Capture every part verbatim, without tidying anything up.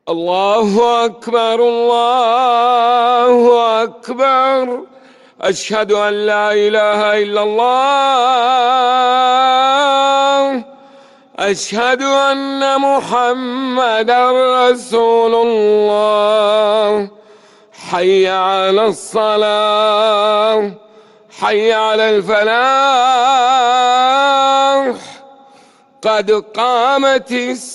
الله أكبر الله أكبر. أشهد أن لا إله إلا الله. أشهد أن محمدا رسول الله. حي على الصلاة، حي على الفلاح، قد قامت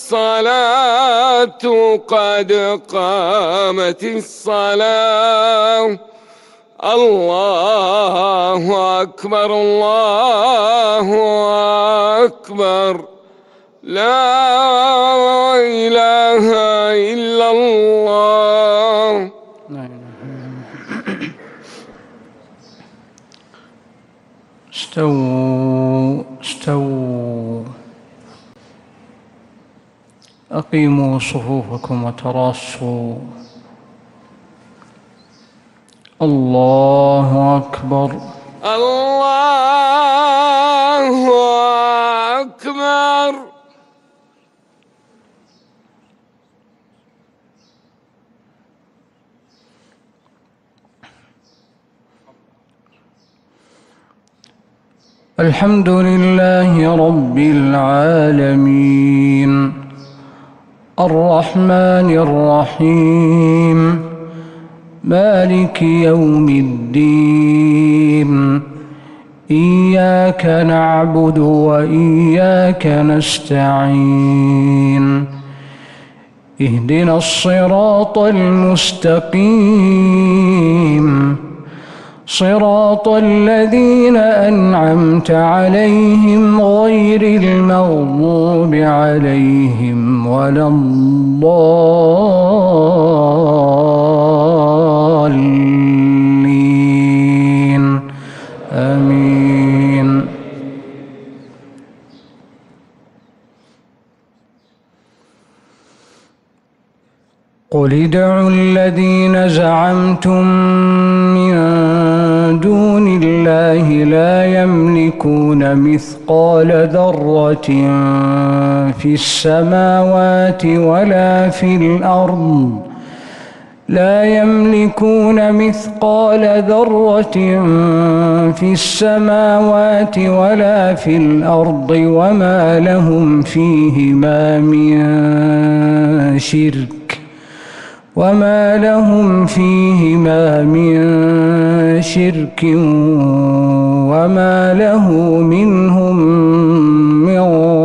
الصلاة، قد قامت الصلاة. الله أكبر الله أكبر. لا إله إلا الله. استووا استووا. أقيموا صفوفكم وتراصوا. الله أكبر الله أكبر. الحمد لله رب العالمين الرحمن الرحيم مالك يوم الدين. إياك نعبد وإياك نستعين. اهدنا الصراط المستقيم صراط الذين أنعمت عليهم غير المغضوب عليهم ولا الضالين. آمين. قل ادعوا الذين زعمتم من دون الله لا يملكون مثقال ذرة في السماوات ولا في الأرض لا يملكون مثقال ذرة في السماوات ولا في الأرض وما لهم فيهما من شرك وما لهم فيهما من شرك وما له منهم من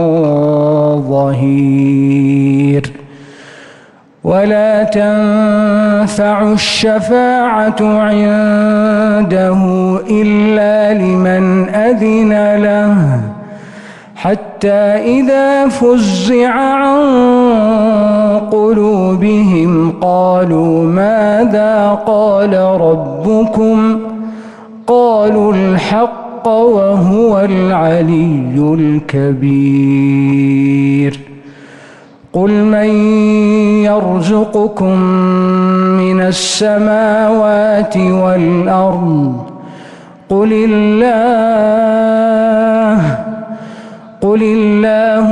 ظهير. ولا تنفع الشفاعة عنده إلا لمن أذن له حتى إذا فزع عن قلوبهم قالوا ماذا قال ربكم قالوا الحق وهو العلي الكبير. قل من يرزقكم من السماوات والأرض قل الله قل الله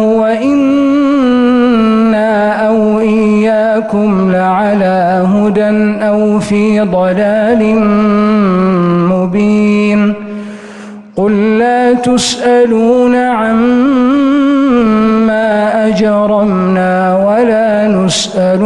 وإنا أو إياكم لعلى هدى أو في ضلال مبين. قل لا تسألون عما أجرمنا ولا نسأل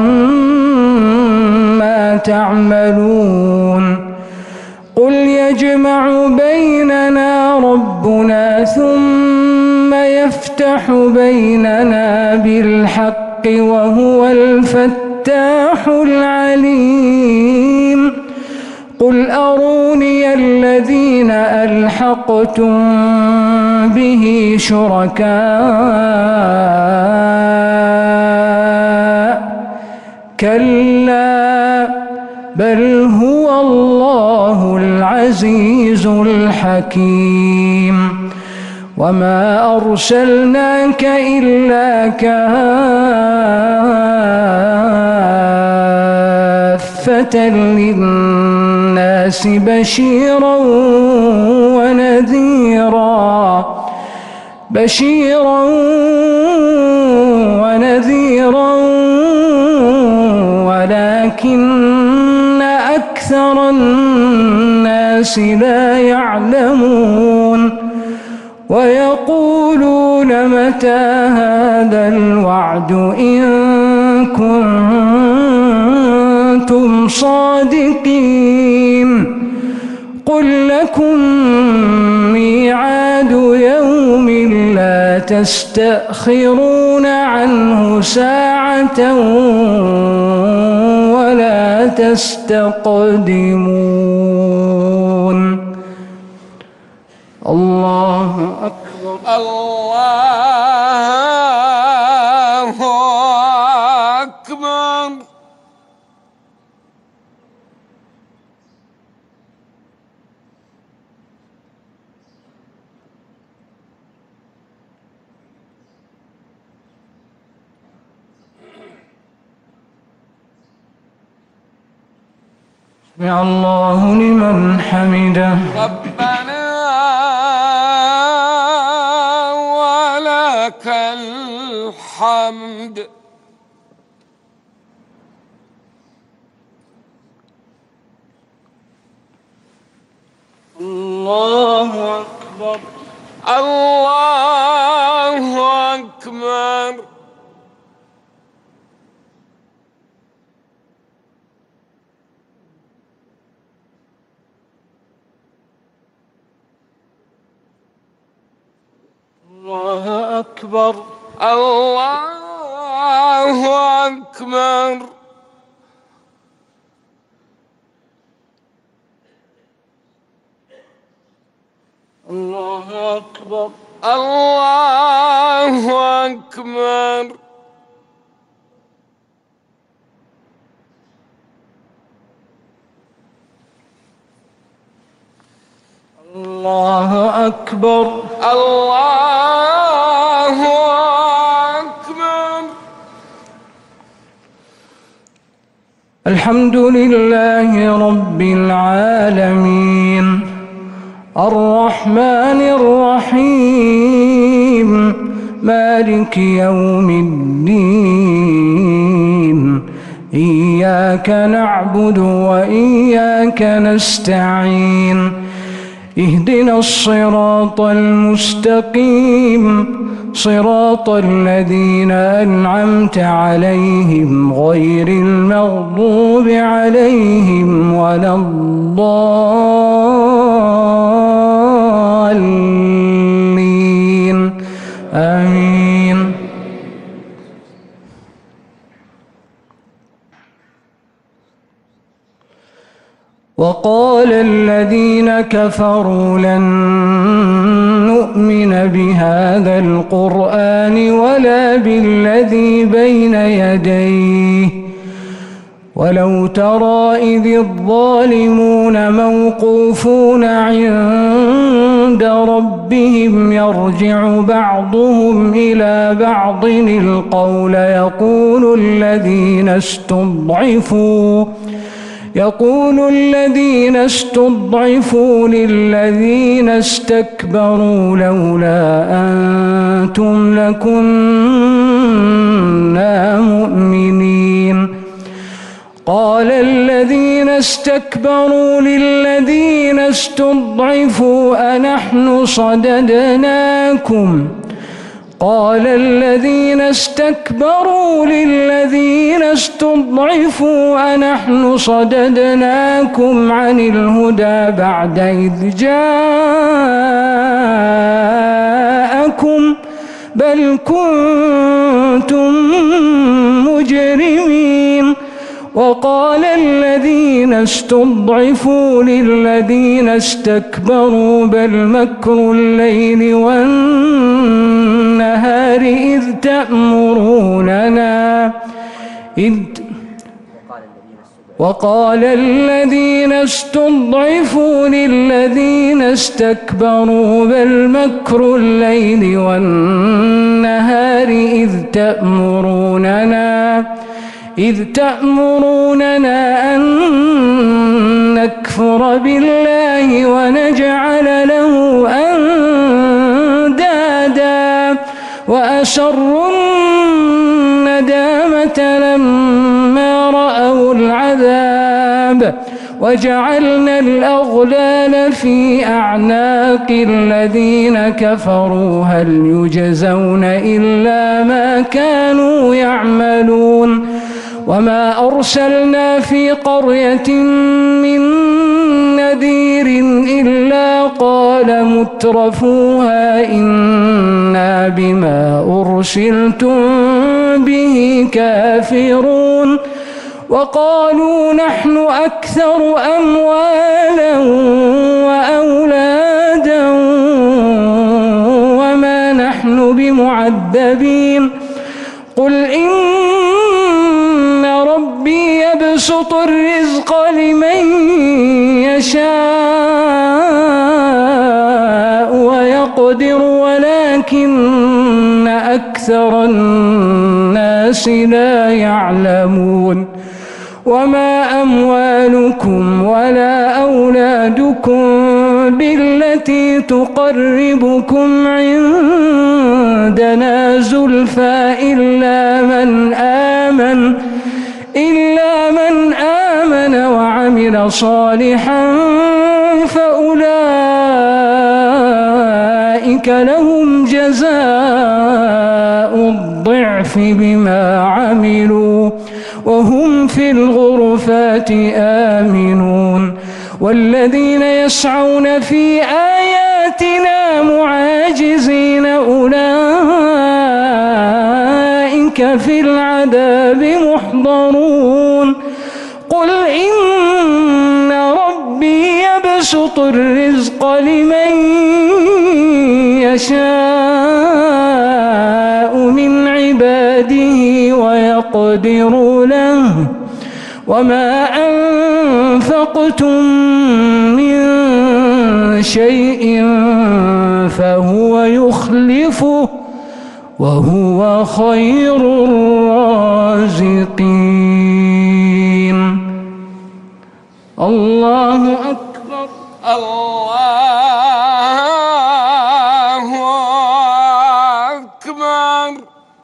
عما تعملون. قل يجمع بيننا ربنا ثم يفتح بيننا بالحق وهو الفتاح العليم. قل أروني الذين ألحقتم به شركاء كلا بل هو الله العزيز الحكيم. وما أرسلناك إلا كافة للناس بشيرا ونذيرا بشيرا ونذيرا أكثر الناس لا يعلمون ويقولون متى هذا الوعد إن كنتم صادقين قل لكم ميعاد يوم لا تستأخرون عنه ساعة ولا تستقدمون. الله أكبر. الله أكبر. سمع الله لمن حمده. ربنا ولك الحمد. الله أكبر. الله أكبر. الله أكبر. الله أكبر. الله أكبر. الله أكبر. الله أكبر. الله أكبر. الحمد لله رب العالمين الرحمن الرحيم مالك يوم الدين إياك نعبد وإياك نستعين اهدنا الصراط المستقيم صراط الذين أنعمت عليهم غير المغضوب عليهم ولا الضالين آمين. وقال الذين كفروا لن نؤمن بهذا القرآن ولا بالذي بين يديه ولو ترى إذ الظالمون موقوفون عند ربهم يرجع بعضهم إلى بعض القول يقول الذين استضعفوا يقول الذين استضعفوا للذين استكبروا لولا أنتم لكنا مؤمنين قال الذين استكبروا للذين استضعفوا أنحن صددناكم قال الذين استكبروا للذين استضعفوا أنحن صددناكم عن الهدى بعد إذ جاءكم بل كنتم مجرمين وقال الذين استضعفوا للذين استكبروا بل مكر الليل والنهار إذ تأمروننا إذ وقال الذين استضعفوا للذين استكبروا بل مكر الليل والنهار إذ تأمروننا إذ تأمروننا أن نكفر بالله ونجعل له أندادا وأسروا الندامة لما رأوا العذاب وجعلنا الأغلال في أعناق الذين كفروا هل يجزون إلا ما كانوا يعملون وما أرسلنا في قرية من نذير إلا قال مترفوها إنا بما أرسلتم به كافرون وقالوا نحن أكثر أموالا وأولادا وما نحن بمعذبين قل إن ربي يبسط الرزق لمن يشاء ويقدر ولكن أكثر الناس لا يعلمون وما أموالكم ولا أولادكم بالتي تقربكم عندنا زلفى إلا من آمن إلا من آمن وعمل صالحا فأولئك لهم جزاء الضعف بما عملوا وهم في الغرفات آمنون والذين يسعون في آياتنا معاجزين أولئك في العذاب محضرون قل إن ربي يبسط الرزق لمن يشاء من عباده ويقدر له وما أنفقتم من شيء فهو يخلفه وهو خير الرازقين الله أكبر الله أكبر.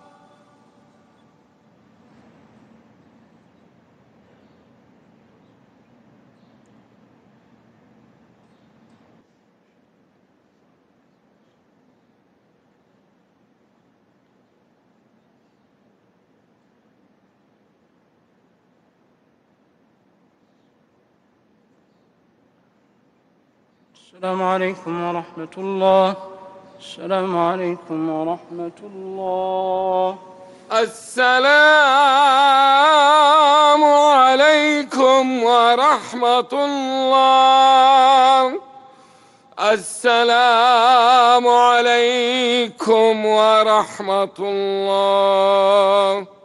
السلام عليكم ورحمة الله. السلام عليكم ورحمة الله. السلام عليكم ورحمة الله. السلام عليكم ورحمة الله.